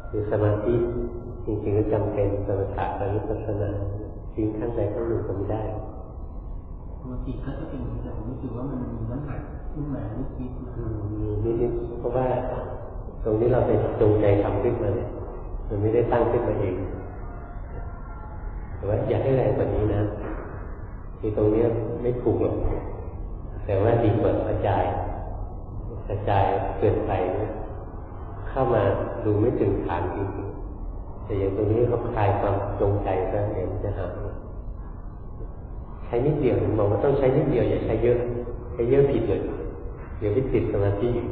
คือสมาธิจริงๆก็จำเป็นสมถะกับวิปัสสนาทิ้งข้างใดข้างหนึ่งก็ไม่ได้ปกติก็จะเป็นแต่ผมรู้สึกว่ามันมีน้ำหนักขึ้นมานิดๆนิดๆเพราะว่าตรงนี้เราไปจงใจทำขึ้นมาเนี่ยมันไม่ได้ตั้งขึ้นมาเองแต่ว่าอยากให้แรงกว่านี้นะคือตรงนี้ไม่ถูกหรอกแต่ว่าดีกว่ากระจายเกินไปเข้ามาดูไม่ถึงฐานจริงๆแต่อย่างตรงนี้เขาคลายความจงใจซะเองจะหาใช้นิดเดียวบอกว่าต้องใช้นิดเดียวอย่าใช้เยอะใช้เยอะผิดเลยเดี๋ยวไปติดสมาธิอยู่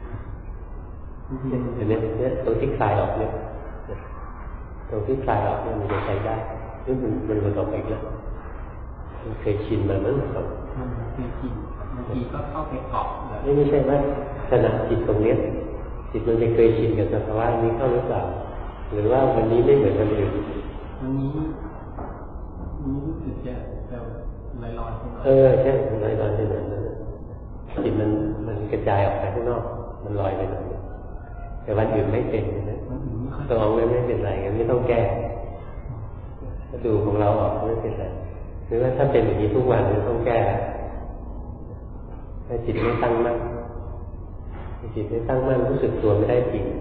เห็นไหมเนี่ยตรงที่คลายออกเนี่ยตรงที่คลายออกเนี่ยมันจะใช้ได้หรือมันหลุดออกไปแล้วมันเคยชินมามั้งครับเคยชินบางทีก็เข้าไปเกาะไม่ใช่ว่าขณะจิตตรงนี้จิตมันจะเคยชินกับสภาวะนี้เข้าหรือเปล่าหรือว่าวันนี้ไม่เหมือนวันอื่นวันนี้รู้สึกจะลอยๆใช่ไหมใช่ลอยๆใช่ไหมจิตมันกระจายออกไปข้างนอกมันลอยไปหน่อยแต่วันอื่นไม่เป็นนะตัวของไม่เป็นไรงั้นไม่ต้องแก้ถ้าดูของเราออกไม่เป็นไรหรือว่าถ้าเป็นอย่างนี้ทุกวันไม่ต้องแก้ถ้าจิตไม่ตั้งมั่นจิตไม่ตั้งมั่นรู้สึกตัวไม่ได้จริง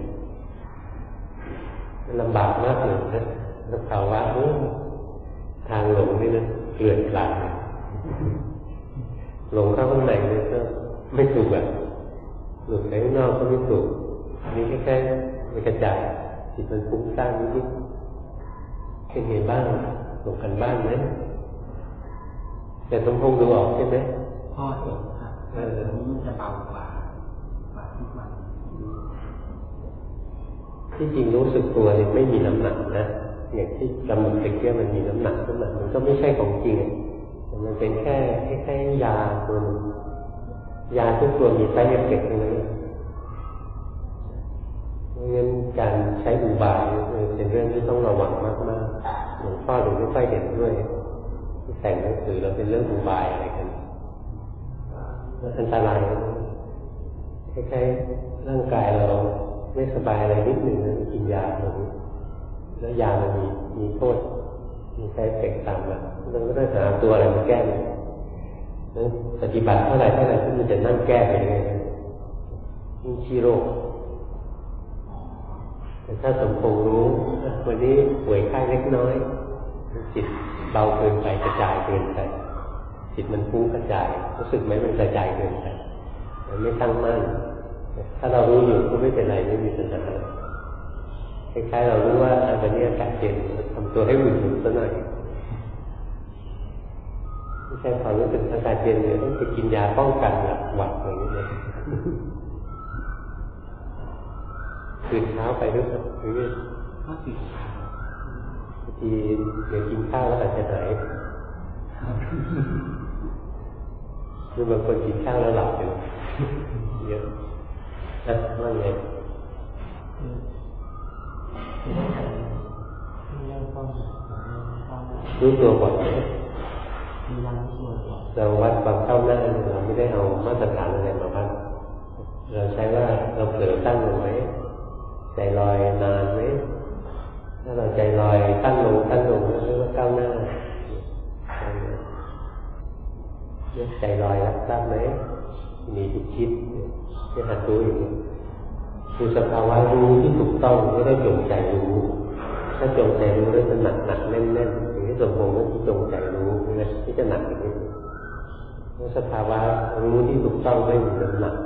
มันลำบากมากเลยนะแล้วภาวะทางหลงนี่นะเกลื่อนกลาดหลงเข้าข้างในนี่ก็ไม่ถูกแบบหลุดไปข้างนอกก็ไม่ถูกนี่แค่ไม่กระจายจิตมันฟุ้งซ่านนิดๆเป็นไงบ้างหลงกันบ้างไหมแต่ต้องคงดูออกใช่ไหมพ่อเองครับนี่จะเบากว่าทุกวันที่จริงรู้สึกตัวนี่ไม่มีน้ำหนักนะอย่างที่กำหนดตะเกียบมันมีน้ำหนักขึ้นมามันก็ไม่ใช่ของจริงมันเป็นแค่ยาตัวนึงยาทุกตัวมีไซด์เอฟเฟกต์เลยงั้นการใช้อุบายเป็นเรื่องที่ต้องระวังมากๆหลวงพ่อหรือไม่ค่อยเห็นด้วยที่แต่งหนังสือเราเป็นเรื่องอุบายอะไรกันอันตรายคล้ายๆร่างกายเราไม่สบายอะไรนิดหนึ่งกินยาตัวนี้แล้วยามันมีโทษมีไซด์เอฟเฟกต์ตามมาเราก็ต้องหาตัวอะไรมาแก้ปฏิบัติเท่าไหร่ที่มันจะนั่งแก้ไปเรื่อยๆยิ่งชี้โรคแต่ถ้าสมคงรู้วันนี้ป่วยไข้เล็กน้อยจิตเบาเกินไปกระจายเกินไปจิตมันฟุ้งกระจายรู้สึกไหมมันกระจายเกินไปมันไม่ตั้งมั่นถ้าเรารู้อยู่ก็ไม่เป็นไรไม่มีปัญหาคล้ายๆเรารู้ว่าวันนี้อากาศเย็นทำตัวให้อุ่นๆซะหน่อยไม่ใช่พอรู้สึกอากาศเย็นเนี่ยต้องไปกินยาป้องกันหวัดอะไรอย่างเงี้ยตื่นเช้าไปรู้สึกหรือก็ตื่นเช้าบางทีเดี๋ยวกินข้าวแล้วอาจจะหายหรือบางคนกินข้าวแล้วหลับอยู่เยอะนะว่าไงรู้ตัวก่อนเราวัดความก้าวหน้าเราไม่ได้เอามาตรฐานอะไรมาวัดเราใช้ว่าเราเผลอตั้งลงไหมใจลอยนานไหมถ้าเราใจลอยตั้งลงเรียกว่าก้าวหน้าใจลอยรับทราบไหมมีจิตคิดที่หัดรู้อยู่คือสภาวะรู้ที่ถูกต้องไม่ได้จงใจรู้ถ้าจงใจรู้แล้วจะหนักแน่นอย่างที่สมมติว่าจงใจรู้นะที่จะหนักอย่างนี้แล้วสภาวะรู้ที่ถูกต้องไม่มีน้ำหนัก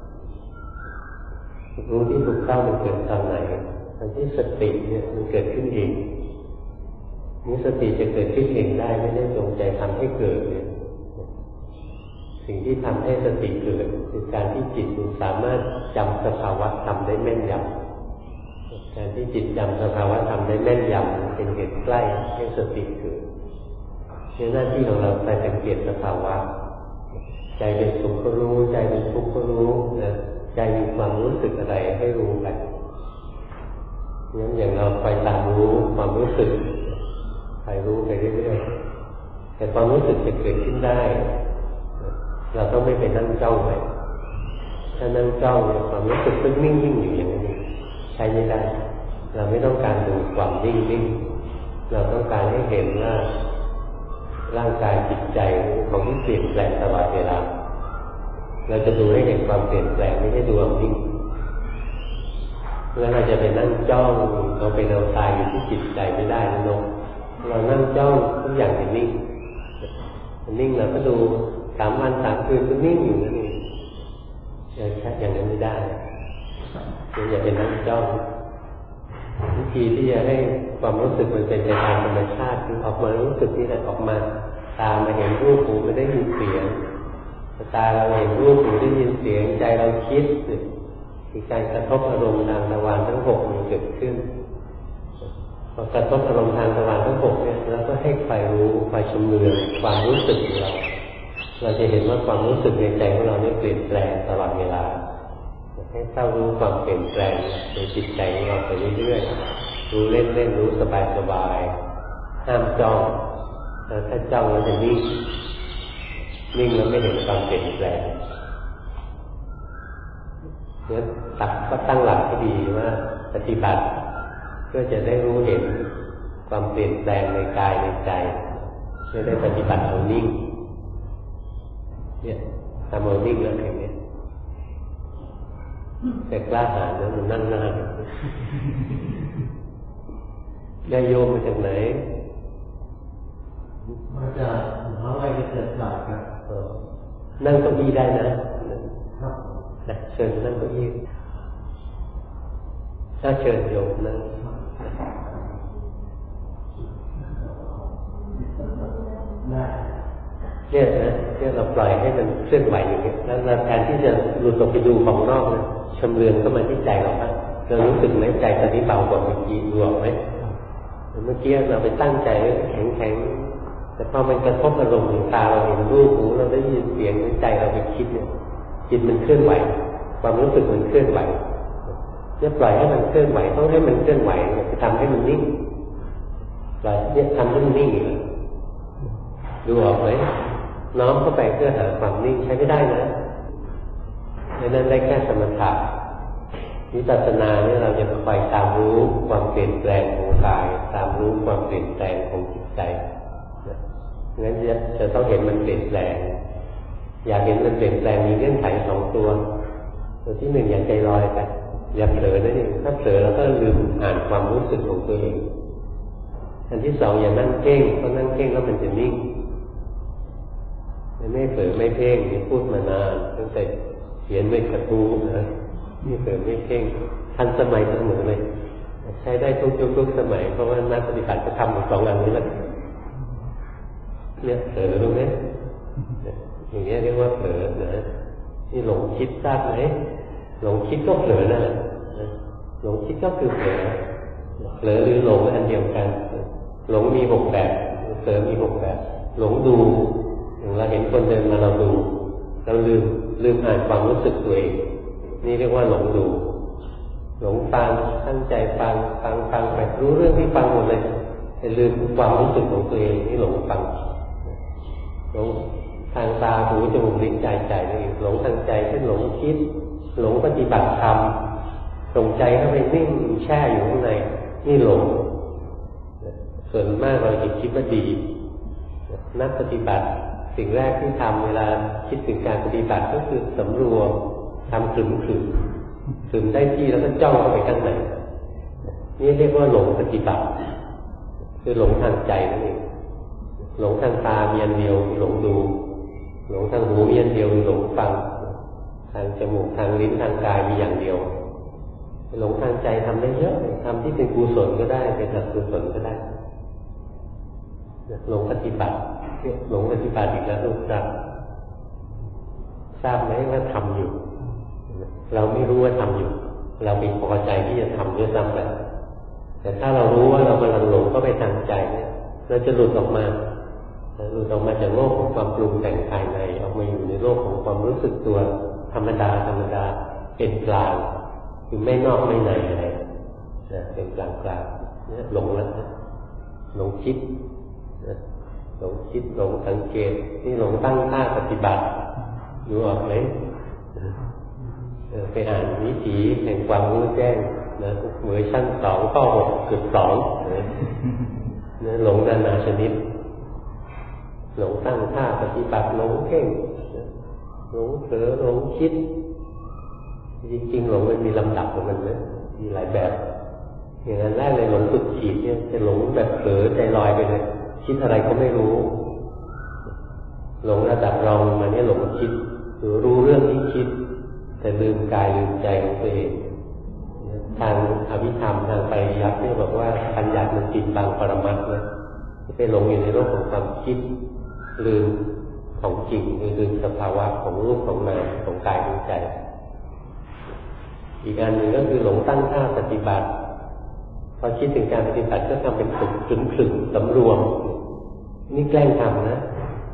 รู้ที่ถูกต้องมันเกิดตอนไหนตอนที่สติเนี่ยมันเกิดขึ้นเองนี้สติจะเกิดขึ้นเองได้ไม่ได้จงใจทำให้เกิดเนี่ยสิ่งที่ทำให้สติเกิดคือการที่จิตมันสามารถจำสภาวะธรรมได้แม่นยำการที่จิตจำสภาวะธรรมได้แม่นยำเป็นเหตุใกล้ให้สติเกิดหน้าที่ของเราไปสังเกตสภาวะใจเป็นสุขก็รู้ใจเป็นทุกข์ก็รู้นะใจมีความรู้สึกอะไรให้รู้ไปงั้นอย่างเราคอยตามรู้ความรู้สึกคอยรู้ไปเรื่อยๆแต่ความรู้สึกจะเกิดขึ้นได้เราต้องไม่ไปนั่งจ้องไปถ้านั่งจ้องเนี่ยความรู้สึกก็นิ่งๆอยู่อย่างนี้ใช้ไม่ได้เราไม่ต้องการดูความนิ่งเราต้องการให้เห็นว่าร่างกายจิตใจของที่เปลี่ยนแปลงตลอดเวลาเราจะดูให้เห็นความเปลี่ยนแปลงไม่ใช่ดูความนิ่งแล้วเราจะไปนั่งจ้องเราไปเอาตายอยู่ที่จิตใจไม่ได้นะน้องเรานั่งจ้องทุกอย่างเป็นนิ่งเราก็ดู3 วัน 3 คืนก็นิ่งอยู่นั่นเองอย่างนั้นไม่ได้อย่าไปนั่งจ้องวิธีที่จะให้ความรู้สึกมันเป็นไปตามธรรมชาติคือออกมารู้สึกนี่แหละออกมาตามาเห็นรูปหูไม่ได้ยินเสียงตาเราเห็นรูปหูได้ยินเสียงใจเราคิดมีการกระทบอารมณ์ทางทวารทั้ง6มันเกิดขึ้นพอกระทบอารมณ์ทางทวารทั้ง6เนี่ยเราก็ให้คอยรู้คอยชำเลืองความรู้สึกของเราจะเห็นว่าความรู้สึกในใจของเราเนี่ยเปลี่ยนแปลงตลอดเวลาให้เฝ้ารู้ความเปลี่ยนแปลงในจิตใจของเราไปเรื่อยๆรู้เล่นๆรู้สบายๆห้ามจ้องถ้าจ้องแล้วจะนิ่งแล้วไม่เห็นความเปลี่ยนแปลงเนี่ยก็ตั้งหลักที่ดีว่าปฏิบัติเพื่อจะได้รู้เห็นความเปลี่ยนแปลงในกายในใจไม่ได้ปฏิบัติเอานิ่งเนี่ยทำเอานิ่งแล้วอย่างนี้แต่กล้าหาญนะมันนั่งหน้าได้โยมมาจากไหนมาจากมหาวิทยาลัยเกษตรศาสตร์ครับนั่งเก้าอี้ได้นะครับเชิญนั่งเก้าอี้ถ้าเชิญโยมนั่งเนี่ยนะเนี่ยเราปล่อยให้มันเคลื่อนไหวอย่างนี้แล้วเราแทนที่จะหลุดออกไปดูของนอกนะชำเลืองเข้ามาที่ใจเราบ้างเรารู้สึกไหมใจตอนนี้เบากว่าเมื่อกี้ดูออกไหมเมื่อกี้เราไปตั้งใจแข็งแต่พอมันกระทบอารมณ์ตาเราเห็นรูปหูเราได้ยินเสียงใจเราไปคิดเนี่ยจิตมันเคลื่อนไหวความรู้สึกมันเคลื่อนไหวจะปล่อยให้มันเคลื่อนไหวต้องให้มันเคลื่อนไหวจะทำให้มันนิ่งปล่อยเนี่ยทำให้มันนิ่งดูออกไหมน้อมเข้าไปเพื่อหาความนิ่งใช้ไม่ได้นะดังนั้นได้แค่สมถะวิปัสสนาเนี่ยเราจะคอยตามรู้ความเปลี่ยนแปลงของกายตามรู้ความเปลี่ยนแปลงของจิตใจงั้นจะต้องเห็นมันเปลี่ยนแปลงอยากเห็นมันเปลี่ยนแปลงมีเงื่อนไข2 ตัวที่ 1อย่าใจลอยไปอย่าเผลอนั่นเองถ้าเผลอแล้วก็ลืมอ่านความรู้สึกของตัวเองอันที่ 2อย่านั่งเพ่งเพราะนั่งเพ่งแล้วมันจะนิ่งไม่เผลอไม่เพ่งนี่พูดมานานตั้งแต่เขียนไม่กระทู้นะนี่เผลอไม่เพ่งทันสมัยเสมอเลยใช้ได้ทุกยุคทุกสมัยเพราะว่านักปฏิบัติก็ทำ2 อันนี้แหละเนี่ยเผลอรู้ไหมอย่างนี้เรียกว่าเผลอนะนี่หลงคิดทราบไหมหลงคิดก็เผลอนั่นแหละหลงคิดก็คือเผลอหรือหลงอันเดียวกันหลงมี6 แบบเผลอมี6 แบบหลงดูเราเห็นคนเดินมาเราดูเราลืมอ่านความรู้สึกตัวเองนี่เรียกว่าหลงดูหลงฟังตั้งใจฟังไปรู้เรื่องที่ฟังหมดเลยแต่ลืมความรู้สึกของตัวเองนี่หลงฟังหลงทางตาหูจมูกลิ้นใจนั่นเองหลงทางใจเช่นหลงคิดหลงปฏิบัติธรรมส่งใจเข้าไปนิ่งแช่อยู่ข้างในนี่หลงส่วนมากเราจะคิดว่าดีนักปฏิบัติสิ่งแรกที่ทำเวลาคิดถึงการปฏิบัติก็คือสำรวมทำขึมได้ที่แล้วก็จ้องเข้าไปข้างในนี่เรียกว่าหลงปฏิบัติคือหลงทางใจนั่นเองหลงทางตามีอันเดียวหลงดูหลงทางหูมีอันเดียวหลงฟังทางจมูกทางลิ้นทางกายมีอย่างเดียวหลงทางใจทำได้เยอะทำที่เป็นกุศลก็ได้เป็นอกุศลก็ได้หลงปฏิบัติหลงปฏิบัติอีกแล้วลูกทราบไหมว่าทำอยู่เราไม่รู้ว่าทำอยู่เราเป็นพอใจที่จะทำด้วยซ้ำไปแต่ถ้าเรารู้ว่าเรากำลังหลงเข้าไปทางใจเนี่ยเราจะหลุดออกมาจากโลกของความปรุงแต่งภายในออกมาอยู่ในโลกของความรู้สึกตัวธรรมดาเป็นกลางคือไม่นอกไม่ในอะไรนะเป็นกลางเนี่ยหลงแล้วหลงคิดหลงสังเกตนี่หลงตั้งท่าปฏิบัติดูออกไหมไปอ่านวิถีแห่งความรู้แจ้งนะเวอร์ชั่น2 ข้อ 6.2 นะหลงนานาชนิดหลงตั้งท่าปฏิบัติหลงเพ่งหลงเผลอหลงคิดจริงๆหลงมันมีลำดับของมันนะมีหลายแบบอย่างนั้นแรกเลยหลงสุดขีดเนี่ยจะหลงแบบเผลอใจลอยไปเลยคิดอะไรก็ไม่รู้หลงระดับรองมาเนี่ยหลงคิดหรือรู้เรื่องที่คิดแต่ลืมกายลืมใจของตัวเองทางอภิธรรมทางปริยัติเนี่ยบอกว่าปัญญามันปิดบังปรมัตถ์นะไปหลงอยู่ในโลกของความคิดลืมของจริงลืมสภาวะของรูปของนามของกายของใจอีกอันหนึ่งก็คือหลงตั้งท่าปฏิบัติพอคิดถึงการปฏิบัติก็ทำเป็นฝึกขึงสำรวมนี่แกล้งทำนะ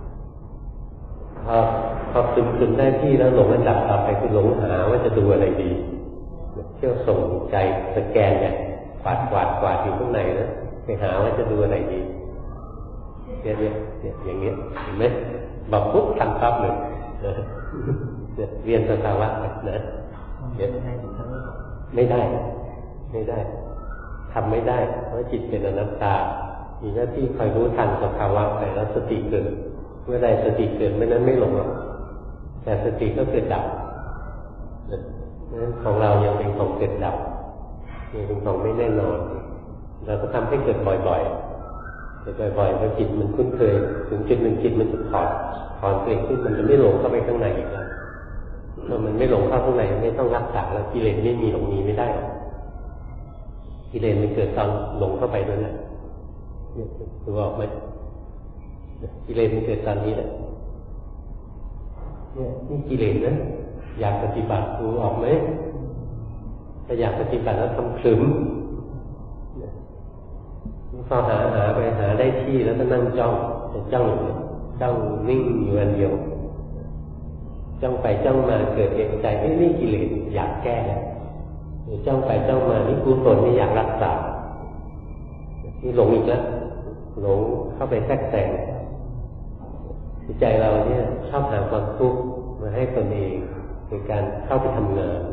พอขึงได้ที่แล้วหลงอันดับต่อไปคือหลงหาว่าจะดูอะไรดีเที่ยวส่งใจสแกนเนี่ยกวาดอยู่ข้างในนะไปหาว่าจะดูอะไรดีเนี่ยอย่างเงี้ยเห็นไหมบอกปุ๊บทำปั๊บเลยเรียนสภาวะนะไม่ได้ทำไม่ได้เพราะจิตเป็นอนัตตามีหน้าที่คอยรู้ทันสภาวะไปแล้วสติเกิดเมื่อใดสติเกิดไม่นั้นไม่หลงหรอกแต่สติก็เกิดดับนั้นของเรายังเป็นของเกิดดับยังเป็นของไม่แน่นอนเราก็ทำให้เกิดบ่อยๆพอจิตมันคุ้นเคยถึงจุดหนึ่งจิตมันจะถอนตัวเองขึ้นมันจะไม่หลงเข้าไปข้างในอีกแล้วเมื่อมันไม่หลงเข้าข้างในไม่ต้องรักษาแล้วกิเลสไม่มีหลงมีไม่ได้กิเลสมันเกิดตอนหลงเข้าไปนั่นแหละรู้ออกไหมกิเลสมันเกิดตอนนี้แหละนี่กิเลสนะอยากปฏิบัติรู้ออกไหมถ้าอยากปฏิบัติแล้วทำขลึมพอหาไปหาได้ที่แล้วก็นั่งจ้องนิ่งอยู่อันเดียวจ้องไปจ้องมาเกิดเอกใจนี่กิเลสอยากแก้จ้องไปจ้องมานี่กุศลนี่อยากรักษานี่หลงอีกแล้วหลงเข้าไปแทรกแซงใจเราเนี่ยชอบหาความทุกข์มาให้ตนเองโดยการเข้าไปทำงาน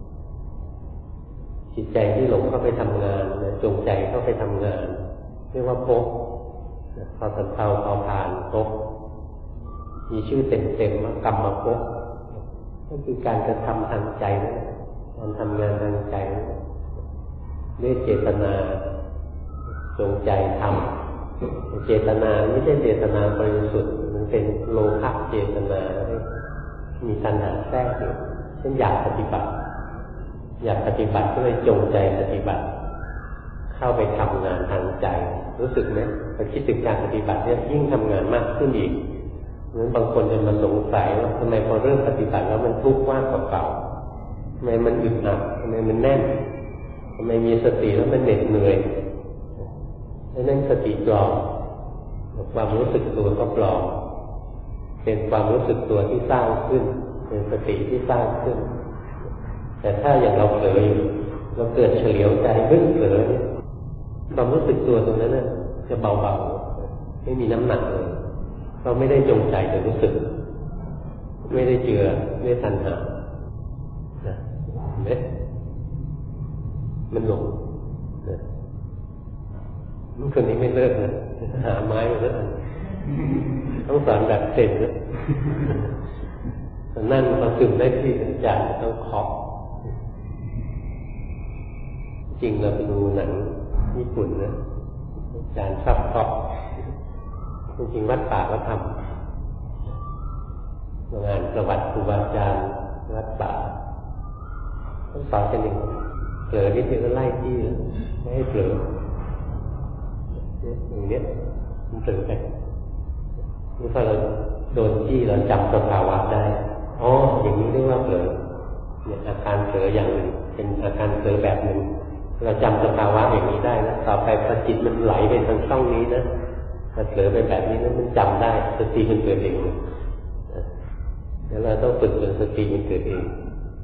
จิตใจที่หลงเข้าไปทำงานจงใจเข้าไปทำงานเรียกว่าภพพอสันเทาพอผ่านภพมีชื่อเต็มๆว่ากรรมภพก็คือการกระทำทางใจนะการทำงานทางใจด้วยเจตนาจงใจทำเจตนาไม่ใช่เจตนาบริสุทธิ์มันเป็นโลภะเจตนามีตัณหาแทรกอยู่เช่นอยากปฏิบัติก็เลยจงใจปฏิบัติเข้าไปทำงานทางใจรู้สึกไหมพอคิดถึงการปฏิบัติเนี่ยยิ่งทำงานมากขึ้นอีกงั้นบางคนจะมาสงสัยว่าทำไมพอเริ่มปฏิบัติแล้วมันทุกข์มากกว่าเก่าทำไมมันอึดอัดทำไมมันแน่นทำไมมีสติแล้วมันเหน็ดเหนื่อยนั่นสติปลอมความรู้สึกตัวก็ปลอมเป็นความรู้สึกตัวที่สร้างขึ้นเป็นสติที่สร้างขึ้นแต่ถ้าอย่างเราเผลอเราเกิดเฉลียวใจเผลอความรู้สึกตัวตรงนั้นจะเบาๆไม่มีน้ำหนักเลยเราไม่ได้จงใจแต่รู้สึกไม่ได้เจือไม่ได้ทันหานะเห็นไหมมันหลงนะคนนี้ไม่เลิกนะหาไม้มาแล้วต้องสอนแบบเสร็จนะนั่งพอซึมได้ที่อาจารย์ต้องเคาะจริงเราไปดูหนังญี่ปุ่นนะอาจารย์ชอบเคาะจริงๆวัดป่าก็ทำงานประวัติครูบาอาจารย์วัดป่าต้องสอนกันอย่างเผลอนิดนึงก็ไล่ที่ไม่ให้เผลออย่างนี้มันเผลอไปนี่พอเราโดนที่เราจำสภาวะได้อ๋ออย่างนี้เรียกว่าเผลอเนี่ยอาการเผลออย่างหนึ่งเป็นอาการเผลอแบบหนึ่งเราจำสภาวะอย่างนี้ได้นะต่อไปพอจิตมันไหลไปทางช่องนี้นะมันเผลอไปแบบนี้นะมันจำได้สติมันเกิดเองแล้วเราต้องฝึกจนสติมันเกิดเอง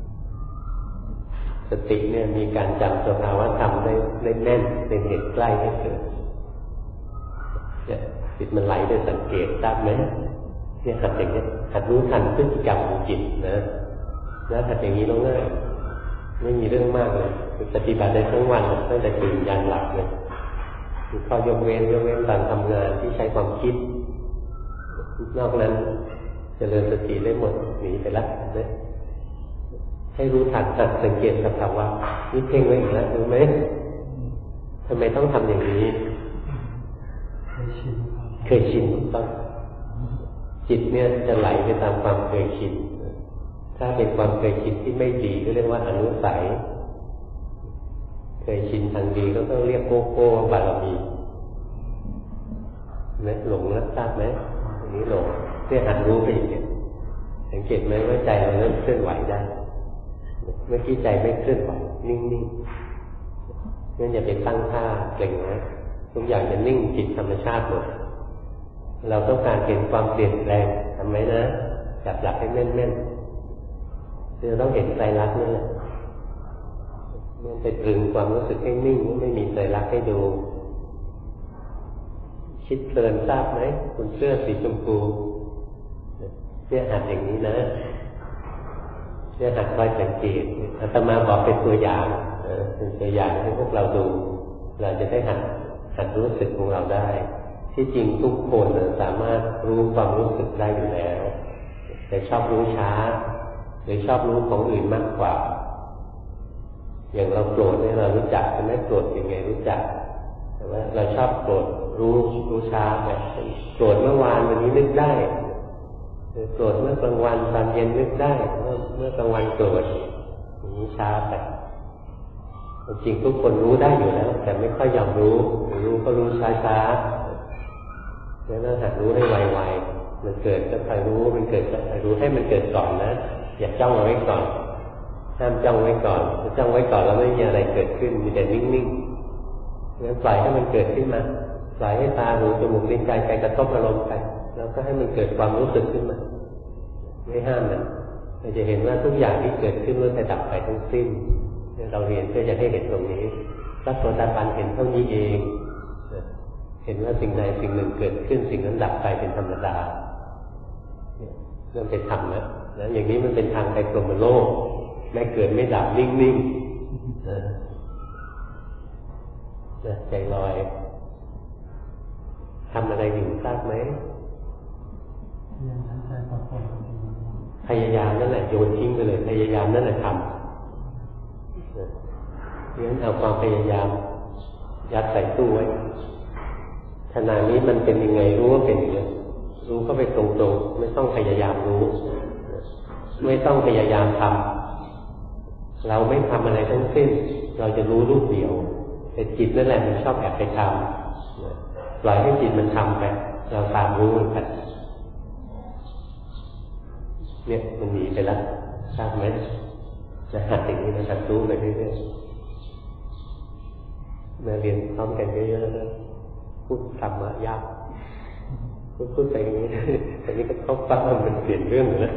สติเนี่ยมีการจำสภาวะธรรมได้แน่นเป็นเหตุใกล้ให้เกิดเนี่ยจิตมันไหลโดยสังเกตทราบไหมเนี่ยหัดอย่างนี้หัดรู้ทันพฤติกรรมของจิตนะแล้วหัดอย่างนี้ง่ายไม่มีเรื่องมากเลยปฏิบัติได้ทั้งวันตั้งแต่ตื่นยันหลับเลยมีข้อยกเว้นตอนทำงานที่ใช้ความคิดนอกนั้นเจริญสติได้หมดหนีไปละนะให้รู้ทันสังเกตสภาวะนี่เพ่งไว้อีกแล้วรู้ไหมทำไมต้องทำอย่างนี้เคยชินถูกต้องจิตเนี่ยจะไหลไปตามความเคยชินถ้าเป็นความเคยชินที่ไม่ดีก็เรียกว่าอนุสัยเคยชินทางดีก็ต้องเรียกโกโก้บารมีนะหลงแล้วทราบไหมอันนี้หลงเนี่ยหัดรู้ไปอีกเนี่ยสังเกตไหมว่าใจเราเริ่มเคลื่อนไหวได้เมื่อกี้ใจไม่เคลื่อนไหวนิ่งๆงั้นอย่าไปตั้งท่าเกร็งนะทุกอย่างจะนิ่งจิตธรรมชาติหมดเราต้องการเห็นความเปลี่ยนแปลงทำไหมนะจับหลักให้แม่นๆเราต้องเห็นไตรลักษณ์นั่นแหละไม่ไปตรึงความรู้สึกให้นิ่งไม่มีไตรลักษณ์ให้ดูคิดเพลินทราบไหมคุณเสื้อสีชมพูเนี่ยหัดอย่างนี้นะเนี่ยหัดคอยสังเกตอาตมาบอกเป็นตัวอย่างเป็นตัวอย่างให้พวกเราดูเราจะได้หัดรู้สึกของเราได้ที่จริงทุกคนสามารถรู้ความรู้สึกได้อยู่แล้วแต่ชอบรู้ช้าหรือชอบรู้ของอื่นมากกว่าอย่างเราโกรธเนี่ยเรารู้จักใช่ไหมโกรธยังไงรู้จักแต่ว่าเราชอบโกรธรู้ช้าแบบโกรธเมื่อวานวันนี้นึกได้โกรธเมื่อกลางวันตอนเย็นนึกได้เมื่อกลางวันโกรธอย่างนี้ช้าไปจริงทุกคนรู้ได้อยู่แล้วแต่ไม่ค่อยยอมรู้ก็รู้ช้าแล้วเราหัดรู้ให้ไวๆมันเกิดก็คอยรู้มันเกิดก็คอยรู้ให้มันเกิดก่อนนะอย่าจ้องเอาไว้ก่อนห้ามจ้องไว้ก่อนถ้าจ้องไว้ก่อนแล้วไม่มีอะไรเกิดขึ้นมีแต่นิ่งๆงั้นปล่อยให้มันเกิดขึ้นมาปล่อยให้ตาหูจมูกลิ้นกายใจกระทบอารมณ์ไปแล้วก็ให้มันเกิดความรู้สึกขึ้นมาไม่ห้ามมันเราจะเห็นว่าทุกอย่างที่เกิดขึ้นล้วนแต่ดับไปทั้งสิ้นเราเรียนเพื่อจะให้เห็นตรงนี้พระโสดาบันเห็นเท่านี้เองเห็นว่าสิ่งใดสิ่งหนึ่งเกิดขึ้นสิ่งนั้นดับไปเป็นธรรมดาเรื่องเป็นธรรมนะอย่างนี้มันเป็นทางไปพรหมโลกไม่เกิดไม่ดับนิ่งๆใจลอยทำอะไรอยู่ทราบไหมพยายามนั่นแหละโยนทิ้งไปเลยพยายามนั่นแหละทำงั้นเอาความพยายามยัดใส่ตู้ไว้ขณะนี้มันเป็นยังไงรู้ว่าเป็นอย่างนี้รู้ก็ไปตรงๆไม่ต้องพยายามรู้ไม่ต้องพยายามทำเราไม่ทำอะไรทั้งสิ้นเราจะรู้รูปเดียวแต่จิตนั่นแหละมันชอบแอบไปทำปล่อยให้จิตมันทำไปเราตามรู้มันไปเนี่ยมันหนีไปแล้วทราบไหมจะหัดอย่างนี้นะหัดรู้ไปเรื่อยๆมาเรียนพร้อมกันเยอะๆนะพูดธรรมะยากพูดไปอย่างนี้แต่นี้ก็เข้าฟังมันเปลี่ยนเรื่องเลยนะ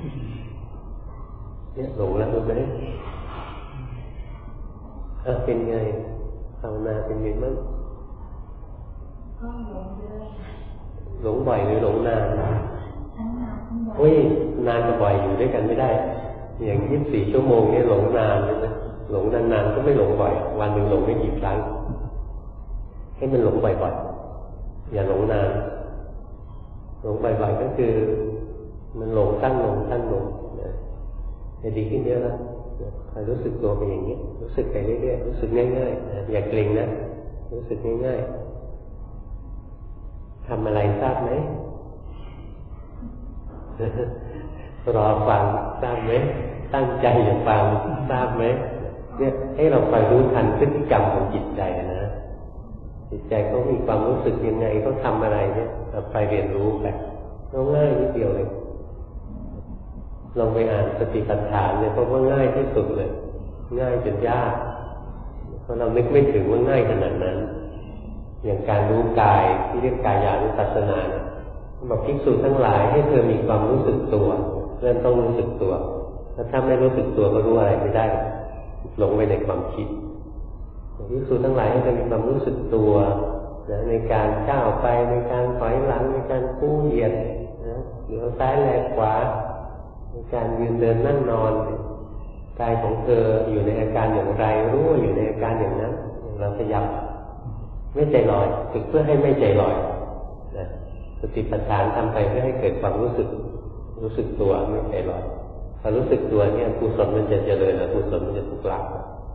เนี่ยหลงแล้วรู้ไหมเป็นไงภาวนาเป็นไงบ้างหลงบ่อยหรือหลงนานโอ้ยนานกับบ่อยอยู่ด้วยกันไม่ได้อย่าง24 ชั่วโมงนี่หลงนานเลยนะหลงนานๆก็ไม่หลงบ่อยวันหนึ่งหลงไม่กี่ครั้งให้มันหลงบ่อยๆอย่าหลงนานหลงบ่อยๆก็คือมันหลงตั้งลงจะดีขึ้นเยอะแล้วคอยรู้สึกตัวไปอย่างนี้รู้สึกไปเรื่อยๆรู้สึกง่ายๆอย่าเกร็งนะรู้สึกง่ายๆทำอะไรทราบไหมรอฟังทราบไหมตั้งใจอย่าฟังทราบไหมเนี่ยให้เราคอยรู้ทันพฤติกรรมของจิตใจนะจิตใจเขามีความรู้สึกยังไงเขาทำอะไรเนี่ยเราไปเรียนรู้ไปง่ายนิดเดียวเลยลองไปอ่านสติปัฏฐานเนี่ยเพราะว่าง่ายที่สุดเลยง่ายจนยากเพราะเรานึกไม่ถึงว่าง่ายขนาดนั้นอย่างการรู้กายที่เรียกกายานุปัสสนาบอกภิกษุทั้งหลายให้เธอมีความรู้สึกตัวเริ่มต้องรู้สึกตัวถ้าไม่รู้สึกตัวก็รู้อะไรไม่ได้หลงไปในความคิดภิกษุทั้งหลายให้เธอมีความรู้สึกตัวในการก้าวไปในการถอยหลังในการกู้เหยียดเหลียวซ้ายแลขวาในการยืนเดินนั่งนอนกายของเธออยู่ในอาการอย่างไรรู้ว่าอยู่ในอาการอย่างนั้นเราขยับไม่ใจลอยฝึกเพื่อให้ไม่ใจลอยนะสติปัฏฐานทำไปเพื่อให้เกิดความรู้สึกตัวไม่ใจลอยพอรู้สึกตัวเนี่ยกุศลมันจะเจริญอกุศลมันจะถูกละ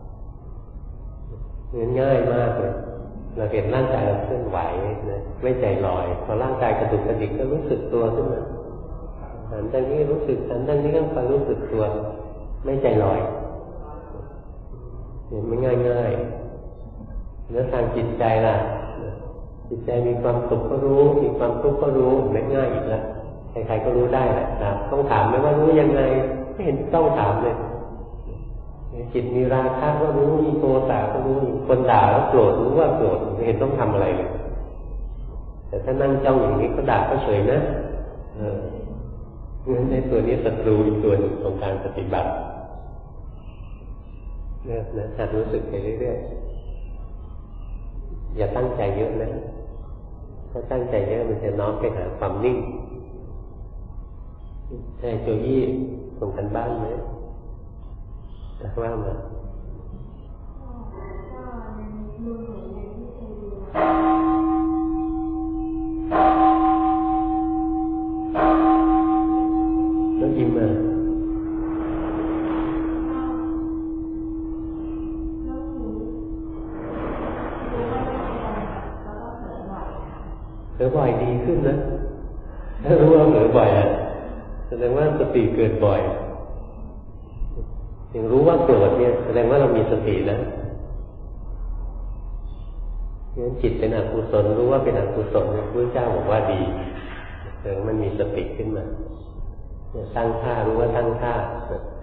ง่ายมากเลยเราเห็นร่างกายเราเคลื่อนไหวนะไม่ใจลอยพอร่างกายกระดุกกระดิกก็รู้สึกตัวขึ้นมาหันทางนี้รู้สึกหันทางนี้ก็คอยรู้สึกตัวไม่ใจลอยเห็นไม่ง่ายๆแล้วทางจิตใจล่ะจิตใจมีความสุขก็รู้มีความทุกข์ก็รู้ไม่ง่ายอีกแล้วใครๆก็รู้ได้แหละนะต้องถามไหมว่ารู้ยังไงไม่เห็นต้องถามเลยจิตมีราคะก็รู้มีโทสะก็รู้คนด่าแล้วโกรธรู้ว่าโกรธไม่เห็นต้องทำอะไรเลยแต่ถ้านั่งจ้องอย่างนี้ก็ด่าก็เฉยนะงั้นในตัวนี้ศัตรูอีกตัวหนึ่งของการปฏิบัติเนี่ยนะหัดรู้สึกไปเรื่อยๆอย่าตั้งใจเยอะนะถ้าตั้งใจเยอะมันจะน้อมไปหาความนิ่งใช่โจยี่ส่งกันบ้านไหมว่ามาแล้วยิ้มมาเผลอบ่อยดีขึ้นนะถ้ารู้ว่าเผลอบ่อยอ่ะแสดงว่าสติเกิดบ่อยอย่างรู้ว่าโกรธเนี่ยแสดงว่าเรามีสตินะงั้นจิตเป็นอกุศลรู้ว่าเป็นอกุศลพระพุทธเจ้าบอกว่าดีแสดงมันมีสติขึ้นมาตั้งท่ารู้ว่าตั้งท่า